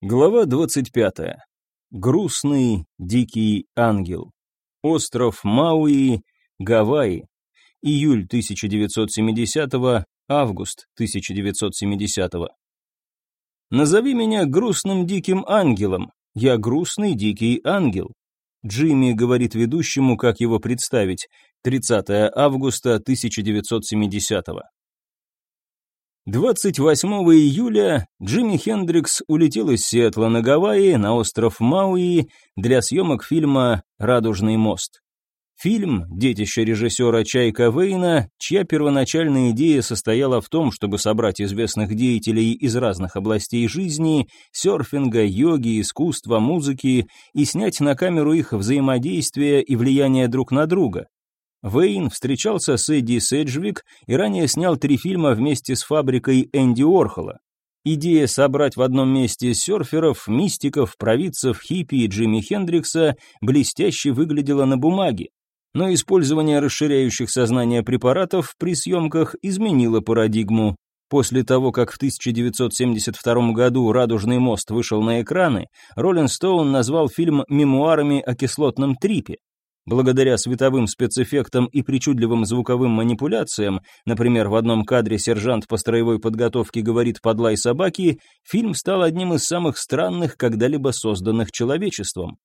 Глава 25. Грустный дикий ангел. Остров Мауи, Гавайи. Июль 1970, август 1970. Назови меня грустным диким ангелом. Я грустный дикий ангел. Джимми говорит ведущему, как его представить. 30 августа 1970. 28 июля Джимми Хендрикс улетел из Сиэтла на Гавайи на остров Мауи для съемок фильма «Радужный мост». Фильм – детище режиссера Чайка Вейна, чья первоначальная идея состояла в том, чтобы собрать известных деятелей из разных областей жизни, серфинга, йоги, искусства, музыки и снять на камеру их взаимодействие и влияние друг на друга. Вейн встречался с Эдди Седжвик и ранее снял 3 фильма вместе с фабрикой Энди Уорхола. Идея собрать в одном месте серферов, мистиков, провидцев, хиппи и Джимми Хендрикса блестяще выглядела на бумаге. Но использование расширяющих сознание препаратов при съемках изменило парадигму. После того, как в 1972 году «Радужный мост» вышел на экраны, Роллинг Стоун назвал фильм мемуарами о кислотном трипе. Благодаря световым спецэффектам и причудливым звуковым манипуляциям, например, в одном кадре сержант по строевой подготовке говорит под лай собаки, фильм стал одним из самых странных, когда-либо созданных человечеством.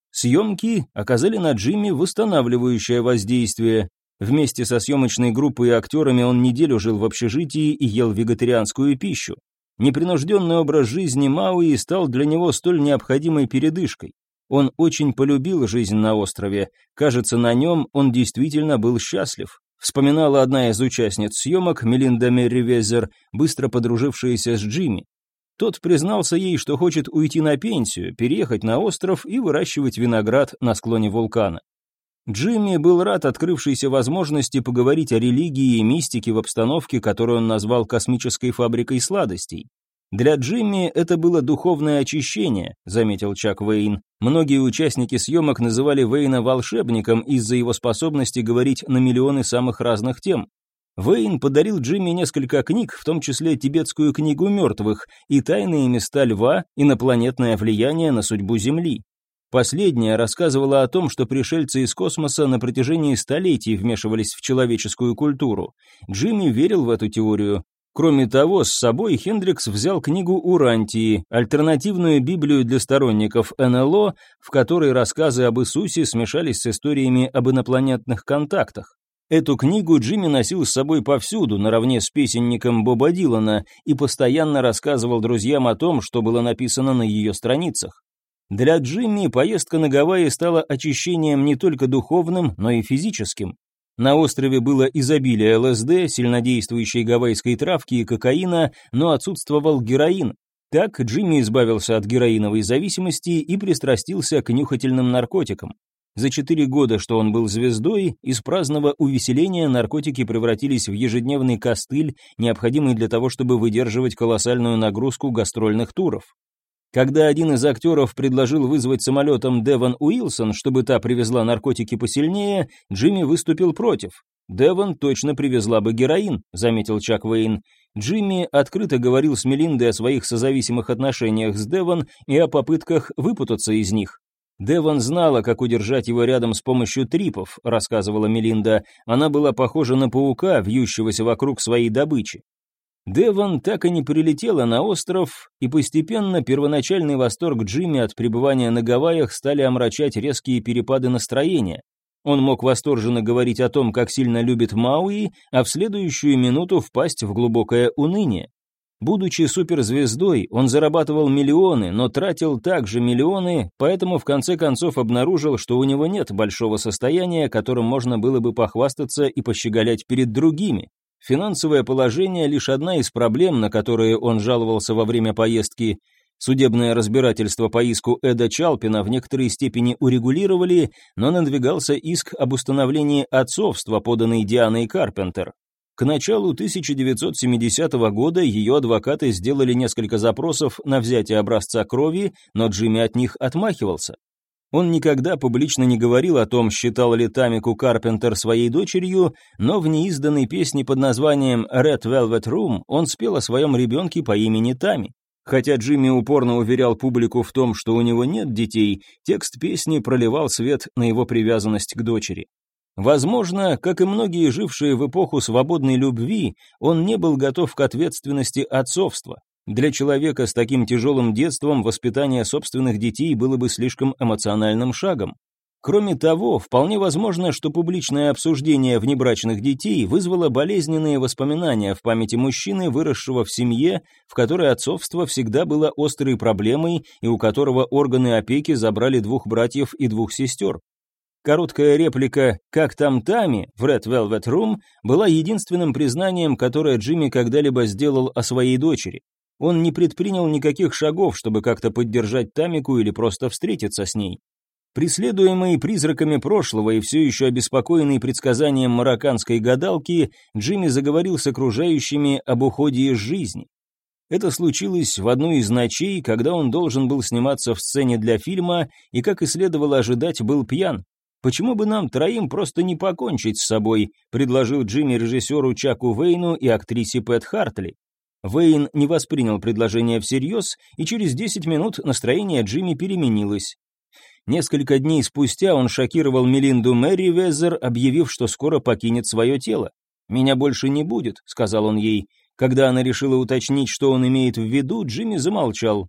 Съемки оказали на Джимми восстанавливающее воздействие. Вместе со съемочной группой и актерами он неделю жил в общежитии и ел вегетарианскую пищу. Непринужденный образ жизни Мауи стал для него столь необходимой передышкой. Он очень полюбил жизнь на острове. Кажется, на нем он действительно был счастлив. Вспоминала одна из участниц съемок, Мелинда Мерривезер, быстро подружившаяся с Джимми. Тот признался ей, что хочет уйти на пенсию, переехать на остров и выращивать виноград на склоне вулкана. Джимми был рад открывшейся возможности поговорить о религии и мистике в обстановке, которую он назвал космической фабрикой сладостей. «Для Джимми это было духовное очищение», — заметил Чак Вейн. Многие участники съемок называли Вейна волшебником из-за его способности говорить на миллионы самых разных тем. Вейн подарил Джимми несколько книг, в том числе тибетскую книгу мертвых и «Тайные места льва. Инопланетное влияние на судьбу Земли». Последняя рассказывала о том, что пришельцы из космоса на протяжении столетий вмешивались в человеческую культуру. Джимми верил в эту теорию. Кроме того, с собой Хендрикс взял книгу Урантии, альтернативную Библию для сторонников НЛО, в которой рассказы об Иисусе смешались с историями об инопланетных контактах. Эту книгу Джимми носил с собой повсюду, наравне с песенником Боба Дилана, и постоянно рассказывал друзьям о том, что было написано на ее страницах. Для Джимми поездка на Гавайи стала очищением не только духовным, но и физическим. На острове было изобилие ЛСД, сильнодействующей гавайской травки и кокаина, но отсутствовал героин. Так Джимми избавился от героиновой зависимости и пристрастился к нюхательным наркотикам. За 4 года, что он был звездой, из праздного увеселения наркотики превратились в ежедневный костыль, необходимый для того, чтобы выдерживать колоссальную нагрузку гастрольных туров. Когда один из актеров предложил вызвать самолетом Девон Уилсон, чтобы та привезла наркотики посильнее, Джимми выступил против. «Девон точно привезла бы героин», — заметил Чак Вейн. Джимми открыто говорил с Мелиндой о своих созависимых отношениях с Девон и о попытках выпутаться из них. «Девон знала, как удержать его рядом с помощью трипов», — рассказывала Мелинда. «Она была похожа на паука, вьющегося вокруг своей добычи». Девон так и не прилетела на остров, и постепенно первоначальный восторг Джимми от пребывания на Гавайях стали омрачать резкие перепады настроения. Он мог восторженно говорить о том, как сильно любит Мауи, а в следующую минуту впасть в глубокое уныние. Будучи суперзвездой, он зарабатывал миллионы, но тратил также миллионы, поэтому в конце концов обнаружил, что у него нет большого состояния, которым можно было бы похвастаться и пощеголять перед другими. Финансовое положение – лишь одна из проблем, на которые он жаловался во время поездки. Судебное разбирательство по иску Эда Чалпина в некоторой степени урегулировали, но надвигался иск об установлении отцовства, поданный Дианой Карпентер. К началу 1970 года ее адвокаты сделали несколько запросов на взятие образца крови, но Джимми от них отмахивался. Он никогда публично не говорил о том, считал ли Тамику Карпентер своей дочерью, но в неизданной песне под названием «Red Velvet Room» он спел о своем ребенке по имени Тами. Хотя Джимми упорно уверял публику в том, что у него нет детей, текст песни проливал свет на его привязанность к дочери. Возможно, как и многие жившие в эпоху свободной любви, он не был готов к ответственности отцовства. Для человека с таким тяжелым детством воспитание собственных детей было бы слишком эмоциональным шагом. Кроме того, вполне возможно, что публичное обсуждение внебрачных детей вызвало болезненные воспоминания в памяти мужчины, выросшего в семье, в которой отцовство всегда было острой проблемой и у которого органы опеки забрали 2 братьев и 2 сестер. Короткая реплика «Как там Тами» в Red Velvet Room была единственным признанием, которое Джимми когда-либо сделал о своей дочери. Он не предпринял никаких шагов, чтобы как-то поддержать Тамику или просто встретиться с ней. Преследуемый призраками прошлого и все еще обеспокоенный предсказанием марокканской гадалки, Джимми заговорил с окружающими об уходе из жизни. Это случилось в одну из ночей, когда он должен был сниматься в сцене для фильма и, как и следовало ожидать, был пьян. «Почему бы нам 3 просто не покончить с собой?» – предложил Джимми режиссеру Чаку Вейну и актрисе Пэт Хартли. Вейн не воспринял предложение всерьез, и через 10 минут настроение Джимми переменилось. Несколько дней спустя он шокировал Мелинду Мерривезер, объявив, что скоро покинет свое тело. «Меня больше не будет», — сказал он ей. Когда она решила уточнить, что он имеет в виду, Джимми замолчал.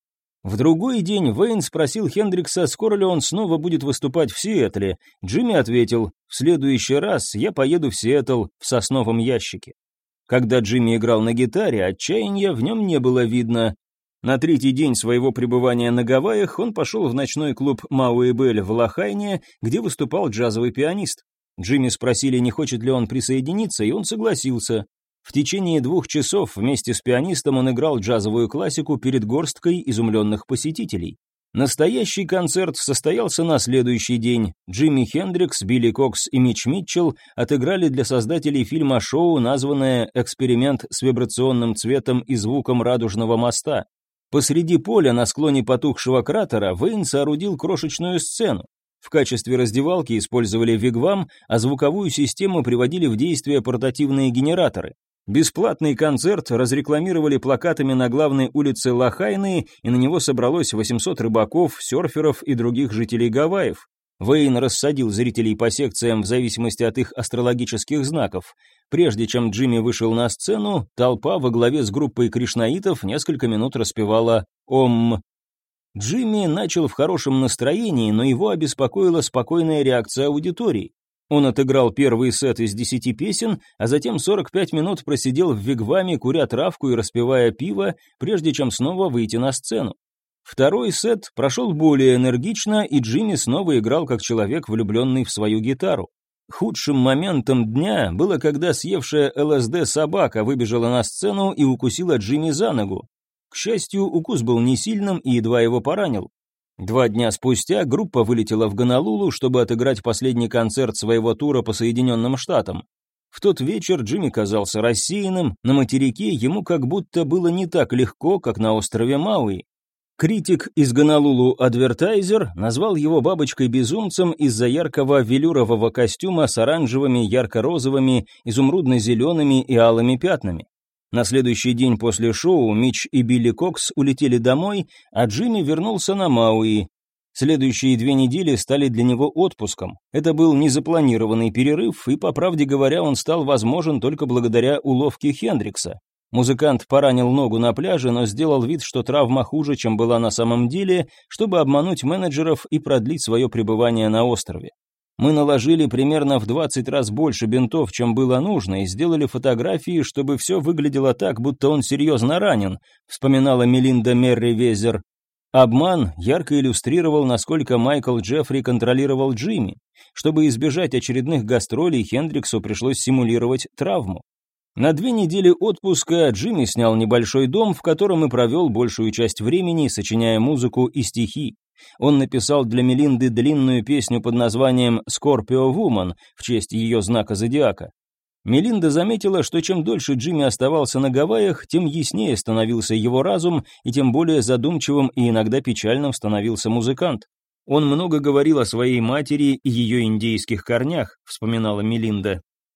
В другой день Вейн спросил Хендрикса, скоро ли он снова будет выступать в Сиэтле. Джимми ответил: «В следующий раз я поеду в Сиэтл в сосновом ящике». Когда Джимми играл на гитаре, отчаяния в нем не было видно. На 3-й день своего пребывания на Гавайях он пошел в ночной клуб Мауи Белль в Лохайне, где выступал джазовый пианист. Джимми спросили, не хочет ли он присоединиться, и он согласился. В течение 2 часов вместе с пианистом он играл джазовую классику перед горсткой изумленных посетителей. Настоящий концерт состоялся на следующий день. Джимми Хендрикс, Билли Кокс и Митч Митчелл отыграли для создателей фильма шоу, названное «Эксперимент с вибрационным цветом и звуком радужного моста». Посреди поля на склоне потухшего кратера Вейн соорудил крошечную сцену. В качестве раздевалки использовали вигвам, а звуковую систему приводили в действие портативные генераторы. Бесплатный концерт разрекламировали плакатами на главной улице Лохайны, и на него собралось 800 рыбаков, серферов и других жителей Гавайев. Вейн рассадил зрителей по секциям в зависимости от их астрологических знаков. Прежде чем Джимми вышел на сцену, толпа во главе с группой кришнаитов несколько минут распевала «Ом». Джимми начал в хорошем настроении, но его обеспокоила спокойная реакция аудитории. Он отыграл первый сет из 10 песен, а затем 45 минут просидел в вигваме, куря травку и распивая пиво, прежде чем снова выйти на сцену. Второй сет прошел более энергично, и Джимми снова играл как человек, влюбленный в свою гитару. Худшим моментом дня было, когда съевшая ЛСД собака выбежала на сцену и укусила Джимми за ногу. К счастью, укус был не сильным и едва его поранил. 2 дня спустя группа вылетела в Гонолулу, чтобы отыграть последний концерт своего тура по Соединенным Штатам. В тот вечер Джимми казался рассеянным, на материке ему как будто было не так легко, как на острове Мауи. Критик из Гонолулу Advertiser назвал его бабочкой-безумцем из-за яркого велюрового костюма с оранжевыми, ярко-розовыми, изумрудно-зелеными и алыми пятнами. На следующий день после шоу Митч и Билли Кокс улетели домой, а Джимми вернулся на Мауи. Следующие 2 недели стали для него отпуском. Это был незапланированный перерыв, и, по правде говоря, он стал возможен только благодаря уловке Хендрикса. Музыкант поранил ногу на пляже, но сделал вид, что травма хуже, чем была на самом деле, чтобы обмануть менеджеров и продлить свое пребывание на острове. Мы наложили примерно в 20 раз больше бинтов, чем было нужно, и сделали фотографии, чтобы все выглядело так, будто он серьезно ранен, вспоминала Мелинда Мерривезер. Обман ярко иллюстрировал, насколько Майкл Джеффри контролировал Джимми. Чтобы избежать очередных гастролей, Хендриксу пришлось симулировать травму. На 2 недели отпуска Джимми снял небольшой дом, в котором и провел большую часть времени, сочиняя музыку и стихи. Он написал для Мелинды длинную песню под названием «Scorpio Woman» в честь ее знака зодиака. Мелинда заметила, что чем дольше Джимми оставался на Гавайях, тем яснее становился его разум, и тем более задумчивым и иногда печальным становился музыкант. «Он много говорил о своей матери и ее индейских корнях», — вспоминала Мелинда.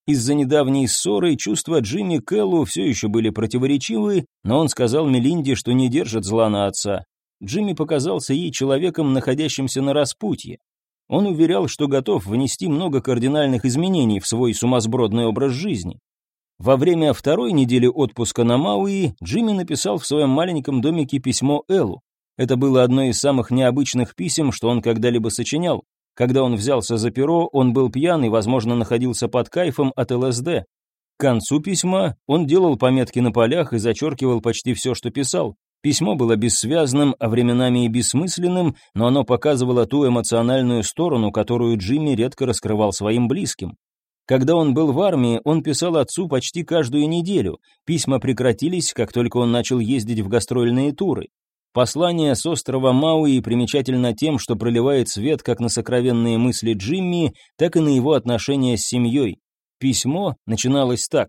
Из-за недавней ссоры чувства Джимми к Эллу все еще были противоречивы, но он сказал Мелинде, что не держит зла на отца. Джимми показался ей человеком, находящимся на распутье. Он уверял, что готов внести много кардинальных изменений в свой сумасбродный образ жизни. Во время второй недели отпуска на Мауи Джимми написал в своем маленьком домике письмо Эллу. Это было одно из самых необычных писем, что он когда-либо сочинял. Когда он взялся за перо, он был пьян и, возможно, находился под кайфом от ЛСД. К концу письма он делал пометки на полях и зачеркивал почти все, что писал. Письмо было бессвязным, а временами и бессмысленным, но оно показывало ту эмоциональную сторону, которую Джимми редко раскрывал своим близким. Когда он был в армии, он писал отцу почти каждую неделю. Письма прекратились, как только он начал ездить в гастрольные туры. Послание с острова Мауи примечательно тем, что проливает свет как на сокровенные мысли Джимми, так и на его отношения с семьей. Письмо начиналось так.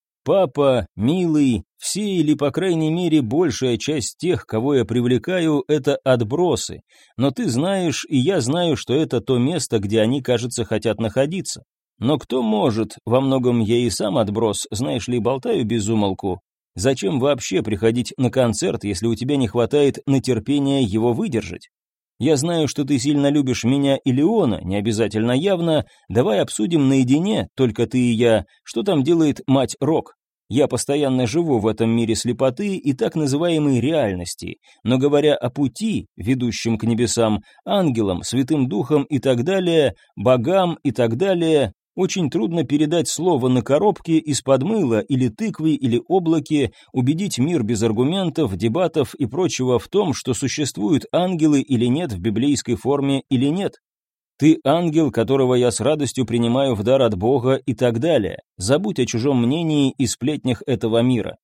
«Папа, милый, все или, по крайней мере, большая часть тех, кого я привлекаю, это отбросы. Но ты знаешь, и я знаю, что это то место, где они, кажется, хотят находиться. Но кто может, во многом я и сам отброс, знаешь ли, болтаю без умолку. Зачем вообще приходить на концерт, если у тебя не хватает на терпение его выдержать? Я знаю, что ты сильно любишь меня и Леона, не обязательно явно. Давай обсудим наедине, только ты и я, что там делает мать Рок. Я постоянно живу в этом мире слепоты и так называемой реальности, но говоря о пути, ведущем к небесам, ангелам, святым духам и так далее, богам и так далее, очень трудно передать слово на коробке из-под мыла или тыквы или облаке, убедить мир без аргументов, дебатов и прочего в том, что существуют ангелы или нет в библейской форме или нет. Ты ангел, которого я с радостью принимаю в дар от Бога и так далее. Забудь о чужом мнении и сплетнях этого мира.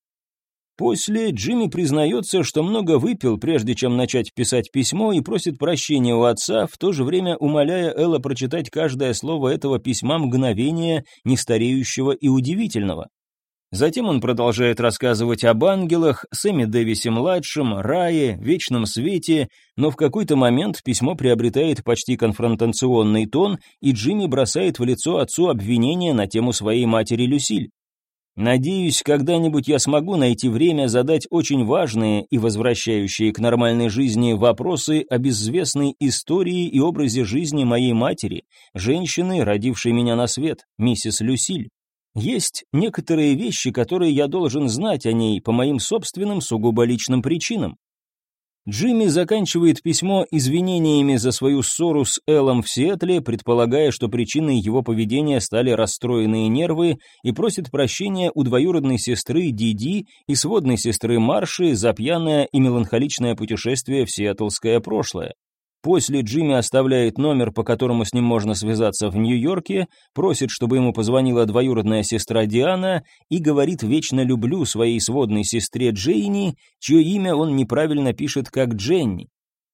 После Джимми признается, что много выпил, прежде чем начать писать письмо, и просит прощения у отца, в то же время умоляя Элла прочитать каждое слово этого письма мгновения, нестареющего и удивительного. Затем он продолжает рассказывать об ангелах, Сэмми Дэвисе-младшем, рае, вечном свете, но в какой-то момент письмо приобретает почти конфронтационный тон, и Джимми бросает в лицо отцу обвинения на тему своей матери Люсиль. «Надеюсь, когда-нибудь я смогу найти время задать очень важные и возвращающие к нормальной жизни вопросы о безвестной истории и образе жизни моей матери, женщины, родившей меня на свет, миссис Люсиль. Есть некоторые вещи, которые я должен знать о ней по моим собственным сугубо личным причинам». Джимми заканчивает письмо извинениями за свою ссору с Эллом в Сиэтле, предполагая, что причиной его поведения стали расстроенные нервы, и просит прощения у двоюродной сестры Диди и сводной сестры Марши за пьяное и меланхоличное путешествие в сиэтлское прошлое. После Джимми оставляет номер, по которому с ним можно связаться в Нью-Йорке, просит, чтобы ему позвонила двоюродная сестра Диана и говорит «вечно люблю» своей сводной сестре Джейни, чье имя он неправильно пишет как Дженни.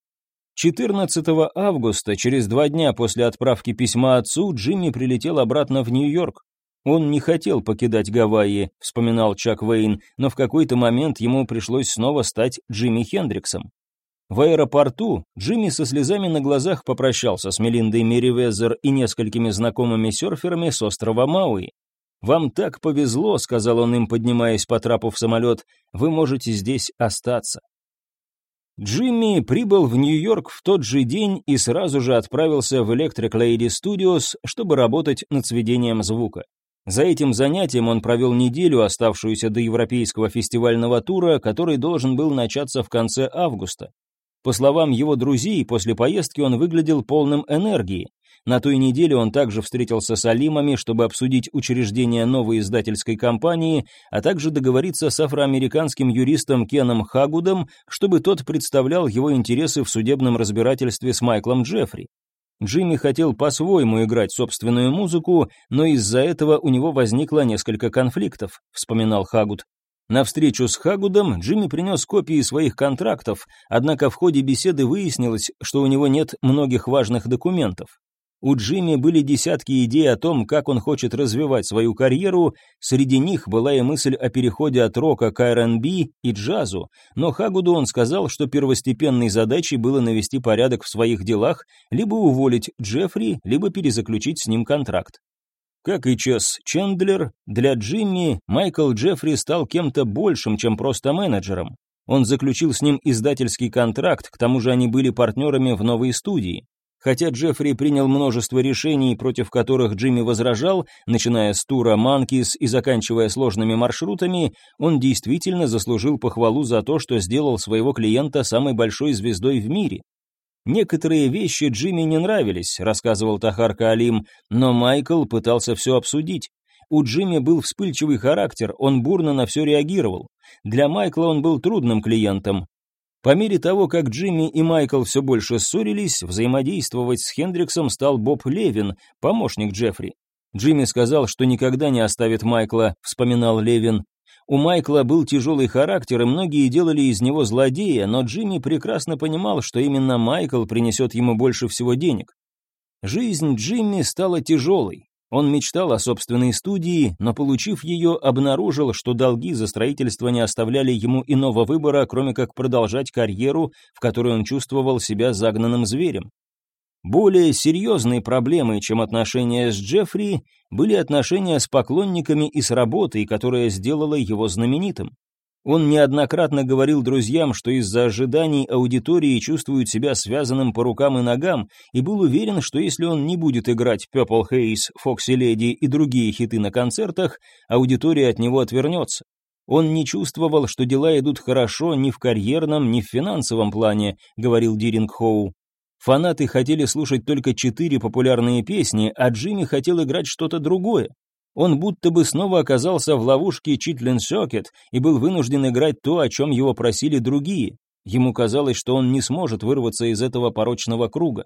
14 августа, через 2 дня после отправки письма отцу, Джимми прилетел обратно в Нью-Йорк. «Он не хотел покидать Гавайи», — вспоминал Чак Уэйн, но в какой-то момент ему пришлось снова стать Джимми Хендриксом. В аэропорту Джимми со слезами на глазах попрощался с Мелиндой Мерривезер и несколькими знакомыми серферами с острова Мауи. «Вам так повезло», — сказал он им, поднимаясь по трапу в самолет, — «вы можете здесь остаться». Джимми прибыл в Нью-Йорк в тот же день и сразу же отправился в Electric Lady Studios, чтобы работать над сведением звука. За этим занятием он провел неделю, оставшуюся до европейского фестивального тура, который должен был начаться в конце августа. По словам его друзей, после поездки он выглядел полным энергии. На той неделе он также встретился с Алимами, чтобы обсудить учреждение новой издательской компании, а также договориться с афроамериканским юристом Кеном Хагудом, чтобы тот представлял его интересы в судебном разбирательстве с Майклом Джеффри. Джимми хотел по-своему играть собственную музыку, но из-за этого у него возникло несколько конфликтов, вспоминал Хагуд. На встречу с Хагудом Джимми принес копии своих контрактов, однако в ходе беседы выяснилось, что у него нет многих важных документов. У Джимми были десятки идей о том, как он хочет развивать свою карьеру, среди них была и мысль о переходе от рока к R&B и джазу, но Хагуду он сказал, что первостепенной задачей было навести порядок в своих делах, либо уволить Джеффри, либо перезаключить с ним контракт. Как и Чес Чендлер, для Джимми Майкл Джеффри стал кем-то большим, чем просто менеджером. Он заключил с ним издательский контракт, к тому же они были партнерами в новой студии. Хотя Джеффри принял множество решений, против которых Джимми возражал, начиная с тура «Манкис» и заканчивая сложными маршрутами, он действительно заслужил похвалу за то, что сделал своего клиента самой большой звездой в мире. «Некоторые вещи Джимми не нравились», — рассказывал Тахар Каалим, но Майкл пытался все обсудить. У Джимми был вспыльчивый характер, он бурно на все реагировал. Для Майкла он был трудным клиентом. По мере того, как Джимми и Майкл все больше ссорились, взаимодействовать с Хендриксом стал Боб Левин, помощник Джеффри. «Джимми сказал, что никогда не оставит Майкла», — вспоминал Левин. У Майкла был тяжелый характер, и многие делали из него злодея, но Джимми прекрасно понимал, что именно Майкл принесет ему больше всего денег. Жизнь Джимми стала тяжелой. Он мечтал о собственной студии, но, получив ее, обнаружил, что долги за строительство не оставляли ему иного выбора, кроме как продолжать карьеру, в которой он чувствовал себя загнанным зверем. Более серьезной проблемой, чем отношения с Джеффри, были отношения с поклонниками и с работой, которая сделала его знаменитым. Он неоднократно говорил друзьям, что из-за ожиданий аудитории чувствует себя связанным по рукам и ногам, и был уверен, что если он не будет играть Purple Haze, Foxy Lady и другие хиты на концертах, аудитория от него отвернется. Он не чувствовал, что дела идут хорошо ни в карьерном, ни в финансовом плане, говорил Диринг-Хоу. Фанаты хотели слушать только 4 популярные песни, а Джимми хотел играть что-то другое. Он будто бы снова оказался в ловушке Chitlin Circuit и был вынужден играть то, о чем его просили другие. Ему казалось, что он не сможет вырваться из этого порочного круга.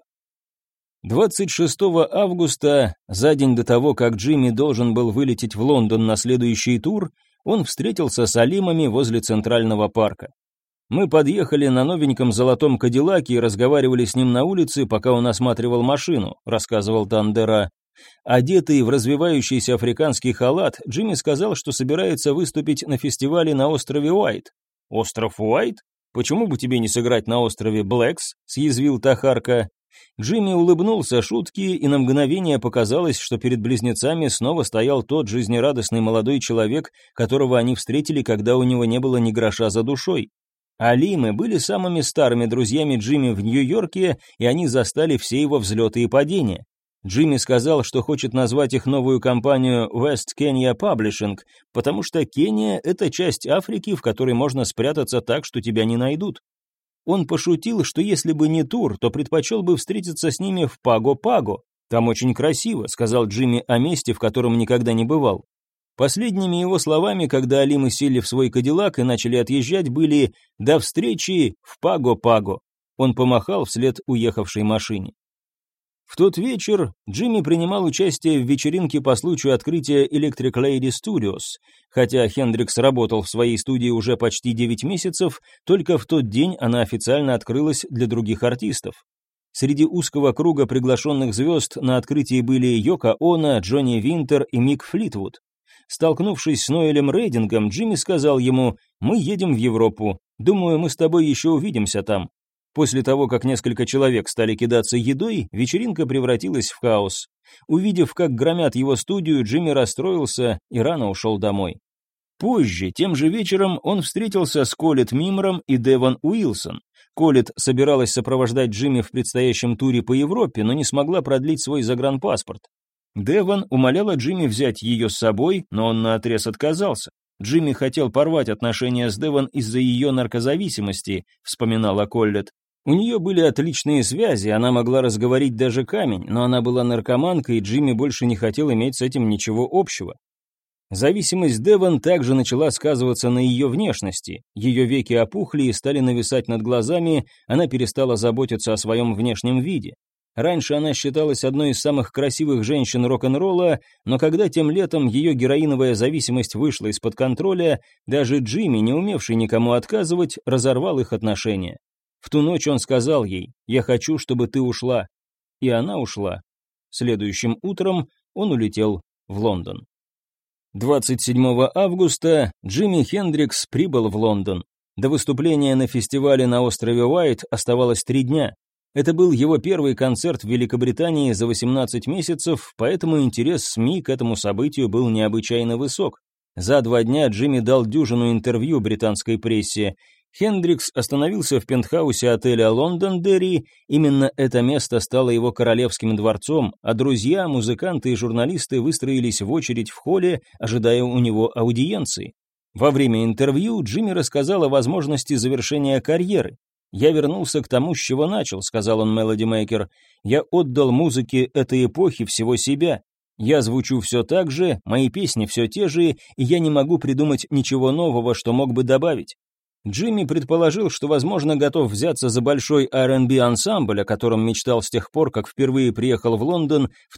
26 августа, за день до того, как Джимми должен был вылететь в Лондон на следующий тур, он встретился с Алимами возле Центрального парка. Мы подъехали на новеньком золотом кадиллаке и разговаривали с ним на улице, пока он осматривал машину, рассказывал Тандера. Одетый в развивающийся африканский халат, Джимми сказал, что собирается выступить на фестивале на острове Уайт. «Остров Уайт? Почему бы тебе не сыграть на острове Блэкс?» — съязвил Тахарка. Джимми улыбнулся шутке, и на мгновение показалось, что перед близнецами снова стоял тот жизнерадостный молодой человек, которого они встретили, когда у него не было ни гроша за душой. Алимы были самыми старыми друзьями Джимми в Нью-Йорке, и они застали все его взлеты и падения. Джимми сказал, что хочет назвать их новую компанию West Kenya Publishing, потому что Кения – это часть Африки, в которой можно спрятаться так, что тебя не найдут. Он пошутил, что если бы не тур, то предпочел бы встретиться с ними в Паго-Паго. «Там очень красиво», – сказал Джимми о месте, в котором никогда не бывал. Последними его словами, когда Алимы сели в свой кадиллак и начали отъезжать, были «До встречи в Паго-Паго». Он помахал вслед уехавшей машине. В тот вечер Джимми принимал участие в вечеринке по случаю открытия Electric Lady Studios. Хотя Хендрикс работал в своей студии уже почти 9 месяцев, только в тот день она официально открылась для других артистов. Среди узкого круга приглашенных звезд на открытии были Йоко Оно, Джонни Винтер и Мик Флитвуд. Столкнувшись с Ноэлем Рейдингом, Джимми сказал ему: «Мы едем в Европу. Думаю, мы с тобой еще увидимся там». После того, как несколько человек стали кидаться едой, вечеринка превратилась в хаос. Увидев, как громят его студию, Джимми расстроился и рано ушел домой. Позже, тем же вечером, он встретился с Колет Мимром и Девон Уилсон. Колет собиралась сопровождать Джимми в предстоящем туре по Европе, но не смогла продлить свой загранпаспорт. Девон умоляла Джимми взять ее с собой, но он наотрез отказался. Джимми хотел порвать отношения с Девон из-за ее наркозависимости, вспоминала Коллет. У нее были отличные связи, она могла разговорить даже камень, но она была наркоманкой, и Джимми больше не хотел иметь с этим ничего общего. Зависимость Девон также начала сказываться на ее внешности. Ее веки опухли и стали нависать над глазами, она перестала заботиться о своем внешнем виде. Раньше она считалась одной из самых красивых женщин рок-н-ролла, но когда тем летом ее героиновая зависимость вышла из-под контроля, даже Джимми, не умевший никому отказывать, разорвал их отношения. В ту ночь он сказал ей: «Я хочу, чтобы ты ушла». И она ушла. Следующим утром он улетел в Лондон. 27 августа Джимми Хендрикс прибыл в Лондон. До выступления на фестивале на острове Уайт оставалось 3 дня. Это был его первый концерт в Великобритании за 18 месяцев, поэтому интерес СМИ к этому событию был необычайно высок. За 2 дня Джимми дал дюжину интервью британской прессе. Хендрикс остановился в пентхаусе отеля «Лондондерри», именно это место стало его королевским дворцом, а друзья, музыканты и журналисты выстроились в очередь в холле, ожидая у него аудиенции. Во время интервью Джимми рассказал о возможности завершения карьеры. «Я вернулся к тому, с чего начал», — сказал он Melody Maker. «Я отдал музыке этой эпохи всего себя. Я звучу все так же, мои песни все те же, и я не могу придумать ничего нового, что мог бы добавить». Джимми предположил, что, возможно, готов взяться за большой R&B ансамбль, о котором мечтал с тех пор, как впервые приехал в Лондон в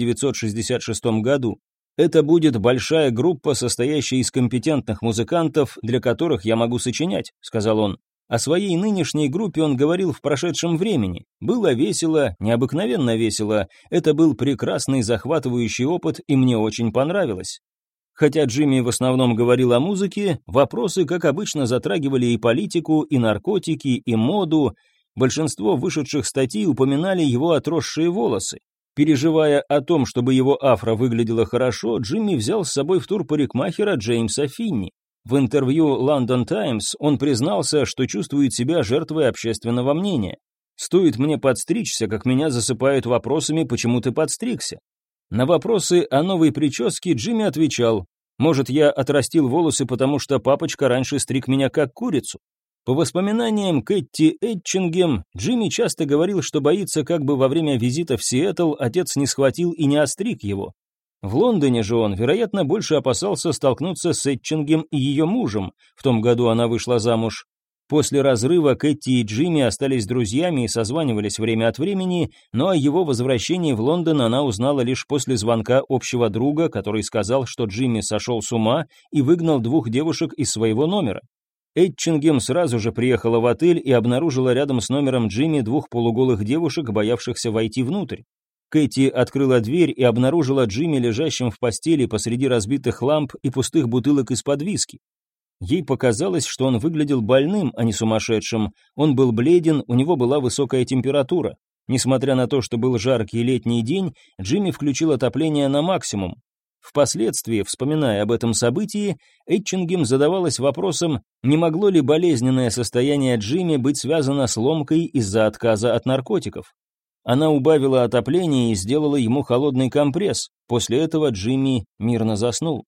1966 году. «Это будет большая группа, состоящая из компетентных музыкантов, для которых я могу сочинять», — сказал он. О своей нынешней группе он говорил в прошедшем времени. Было весело, необыкновенно весело. Это был прекрасный захватывающий опыт, и мне очень понравилось. Хотя Джимми в основном говорил о музыке, вопросы, как обычно, затрагивали и политику, и наркотики, и моду. Большинство вышедших статей упоминали его отросшие волосы. Переживая о том, чтобы его афро выглядело хорошо, Джимми взял с собой в тур парикмахера Джеймса Финни. В интервью London Times он признался, что чувствует себя жертвой общественного мнения. «Стоит мне подстричься, как меня засыпают вопросами, почему ты подстригся». На вопросы о новой прическе Джимми отвечал: «Может, я отрастил волосы, потому что папочка раньше стриг меня как курицу». По воспоминаниям Кэти Этчингем, Джимми часто говорил, что боится, как бы во время визита в Сиэтл отец не схватил и не остриг его. В Лондоне же он, вероятно, больше опасался столкнуться с Этчингем и ее мужем. В том году она вышла замуж. После разрыва Кэти и Джимми остались друзьями и созванивались время от времени, но о его возвращении в Лондон она узнала лишь после звонка общего друга, который сказал, что Джимми сошел с ума и выгнал 2 девушек из своего номера. Этчингем сразу же приехала в отель и обнаружила рядом с номером Джимми 2 полуголых девушек, боявшихся войти внутрь. Кэти открыла дверь и обнаружила Джимми лежащим в постели посреди разбитых ламп и пустых бутылок из-под виски. Ей показалось, что он выглядел больным, а не сумасшедшим. Он был бледен, у него была высокая температура. Несмотря на то, что был жаркий летний день, Джимми включил отопление на максимум. Впоследствии, вспоминая об этом событии, Этчингем задавалась вопросом, не могло ли болезненное состояние Джимми быть связано с ломкой из-за отказа от наркотиков. Она убавила отопление и сделала ему холодный компресс. После этого Джимми мирно заснул.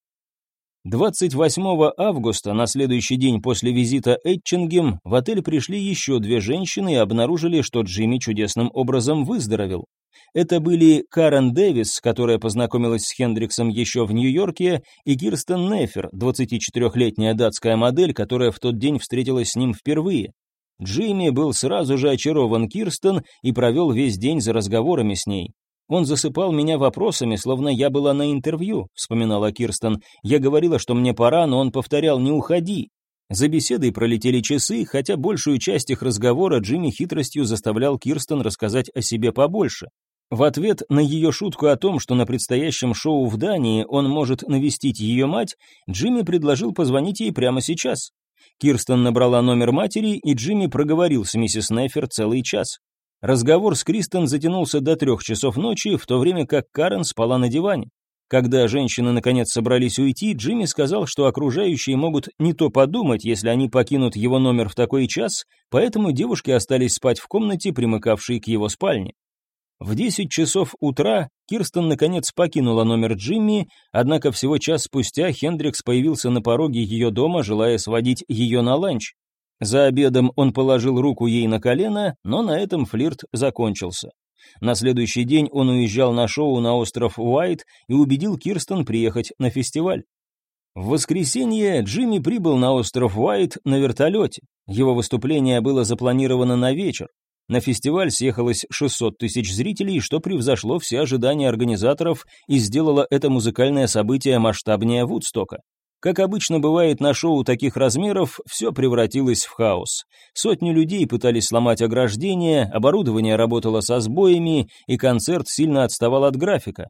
28 августа, на следующий день после визита Этчингем, в отель пришли еще 2 женщины и обнаружили, что Джимми чудесным образом выздоровел. Это были Карен Дэвис, которая познакомилась с Хендриксом еще в Нью-Йорке, и Кирстен Нефер, 24-летняя датская модель, которая в тот день встретилась с ним впервые. Джимми был сразу же очарован Кирстен и провел весь день за разговорами с ней. «Он засыпал меня вопросами, словно я была на интервью», — вспоминала Кирстен. «Я говорила, что мне пора, но он повторял: не уходи». За беседой пролетели часы, хотя большую часть их разговора Джимми хитростью заставлял Кирстен рассказать о себе побольше. В ответ на ее шутку о том, что на предстоящем шоу в Дании он может навестить ее мать, Джимми предложил позвонить ей прямо сейчас. Кирстен набрала номер матери, и Джимми проговорил с миссис Нефер целый час. Разговор с Кирстен затянулся до 3 часов ночи, в то время как Карен спала на диване. Когда женщины наконец собрались уйти, Джимми сказал, что окружающие могут не то подумать, если они покинут его номер в такой час, поэтому девушки остались спать в комнате, примыкавшей к его спальне. В 10 часов утра Кирстен наконец покинула номер Джимми, однако всего час спустя Хендрикс появился на пороге ее дома, желая сводить ее на ланч. За обедом он положил руку ей на колено, но на этом флирт закончился. На следующий день он уезжал на шоу на остров Уайт и убедил Кирстен приехать на фестиваль. В воскресенье Джимми прибыл на остров Уайт на вертолете. Его выступление было запланировано на вечер. На фестиваль съехалось 600 тысяч зрителей, что превзошло все ожидания организаторов и сделало это музыкальное событие масштабнее Вудстока. Как обычно бывает на шоу таких размеров, все превратилось в хаос. Сотни людей пытались сломать ограждение, оборудование работало со сбоями, и концерт сильно отставал от графика.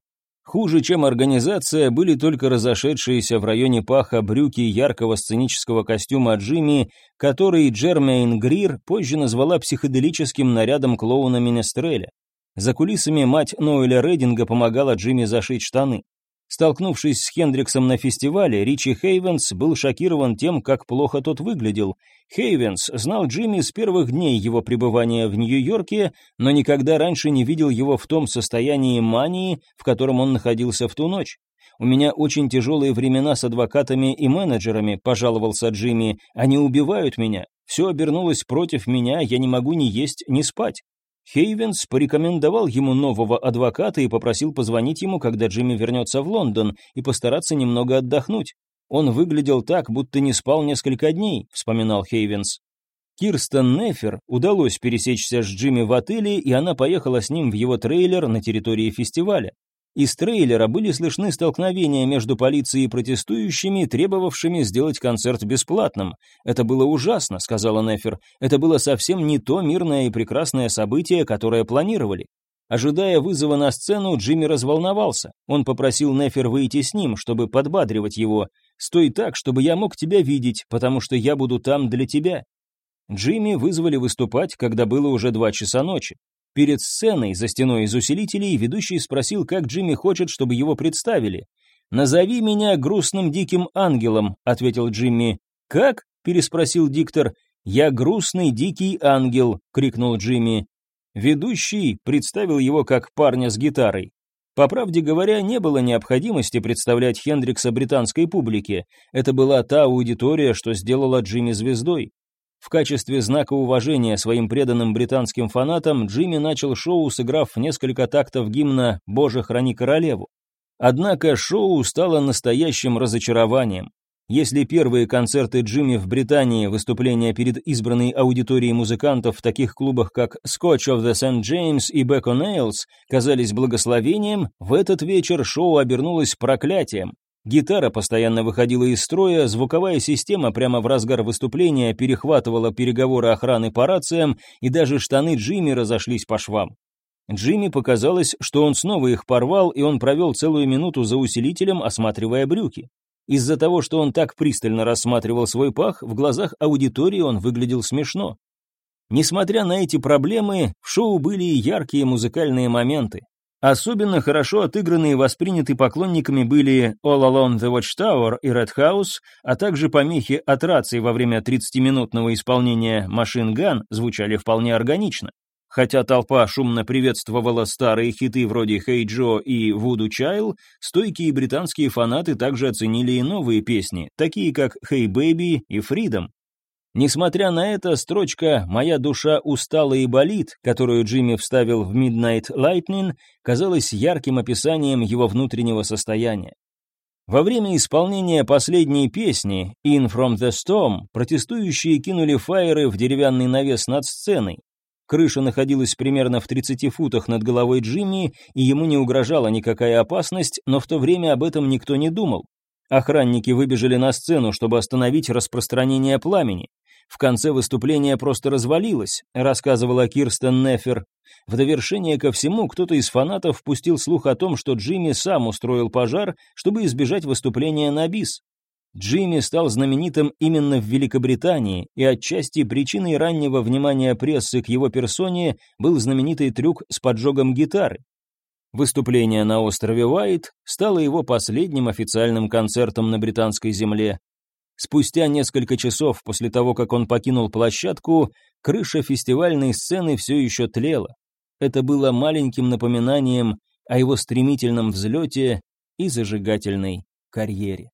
Хуже, чем организация, были только разошедшиеся в районе паха брюки яркого сценического костюма Джимми, который Джермейн Грир позже назвала психоделическим нарядом клоуна Менестреля. За кулисами мать Ноэля Рединга помогала Джимми зашить штаны. Столкнувшись с Хендриксом на фестивале, Ричи Хейвенс был шокирован тем, как плохо тот выглядел. Хейвенс знал Джимми с первых дней его пребывания в Нью-Йорке, но никогда раньше не видел его в том состоянии мании, в котором он находился в ту ночь. «У меня очень тяжелые времена с адвокатами и менеджерами», – пожаловался Джимми. «Они убивают меня. Все обернулось против меня, я не могу ни есть, ни спать». Хейвенс порекомендовал ему нового адвоката и попросил позвонить ему, когда Джимми вернется в Лондон, и постараться немного отдохнуть. «Он выглядел так, будто не спал несколько дней», — вспоминал Хейвенс. Кирстен Нефер удалось пересечься с Джимми в отеле, и она поехала с ним в его трейлер на территории фестиваля. Из трейлера были слышны столкновения между полицией и протестующими, требовавшими сделать концерт бесплатным. «Это было ужасно», — сказала Нефер. «Это было совсем не то мирное и прекрасное событие, которое планировали». Ожидая вызова на сцену, Джимми разволновался. Он попросил Нефер выйти с ним, чтобы подбадривать его. «Стой так, чтобы я мог тебя видеть, потому что я буду там для тебя». Джимми вызвали выступать, когда было уже 2 часа ночи. Перед сценой, за стеной из усилителей, ведущий спросил, как Джимми хочет, чтобы его представили. «Назови меня грустным диким ангелом», — ответил Джимми. «Как?» — переспросил диктор. «Я грустный дикий ангел», — крикнул Джимми. Ведущий представил его как парня с гитарой. По правде говоря, не было необходимости представлять Хендрикса британской публике. Это была та аудитория, что сделала Джимми звездой. В качестве знака уважения своим преданным британским фанатам Джимми начал шоу, сыграв несколько тактов гимна «Боже, храни королеву». Однако шоу стало настоящим разочарованием. Если первые концерты Джимми в Британии, выступления перед избранной аудиторией музыкантов в таких клубах, как Scotch of the St. James и Back on Nails, казались благословением, в этот вечер шоу обернулось проклятием. Гитара постоянно выходила из строя, звуковая система прямо в разгар выступления перехватывала переговоры охраны по рациям, и даже штаны Джимми разошлись по швам. Джимми показалось, что он снова их порвал, и он провел целую минуту за усилителем, осматривая брюки. Из-за того, что он так пристально рассматривал свой пах, в глазах аудитории он выглядел смешно. Несмотря на эти проблемы, в шоу были и яркие музыкальные моменты. Особенно хорошо отыграны и восприняты поклонниками были All Along the Watchtower и Red House, а также помехи от раций во время 30-минутного исполнения Machine Gun звучали вполне органично. Хотя толпа шумно приветствовала старые хиты вроде «Hey Joe» и «Voodoo Child», стойкие британские фанаты также оценили и новые песни, такие как «Hey Baby» и «Freedom». Несмотря на это, строчка «Моя душа устала и болит», которую Джимми вставил в Midnight Lightning, казалась ярким описанием его внутреннего состояния. Во время исполнения последней песни «In From The Storm» протестующие кинули фаеры в деревянный навес над сценой. Крыша находилась примерно в 30 футах над головой Джимми, и ему не угрожала никакая опасность, но в то время об этом никто не думал. Охранники выбежали на сцену, чтобы остановить распространение пламени. В конце выступление просто развалилось, рассказывала Кирстен Нефер. В довершение ко всему, кто-то из фанатов пустил слух о том, что Джимми сам устроил пожар, чтобы избежать выступления на бис. Джимми стал знаменитым именно в Великобритании, и отчасти причиной раннего внимания прессы к его персоне был знаменитый трюк с поджогом гитары. Выступление на острове Уайт стало его последним официальным концертом на британской земле. Спустя несколько часов после того, как он покинул площадку, крыша фестивальной сцены все еще тлела. Это было маленьким напоминанием о его стремительном взлете и зажигательной карьере.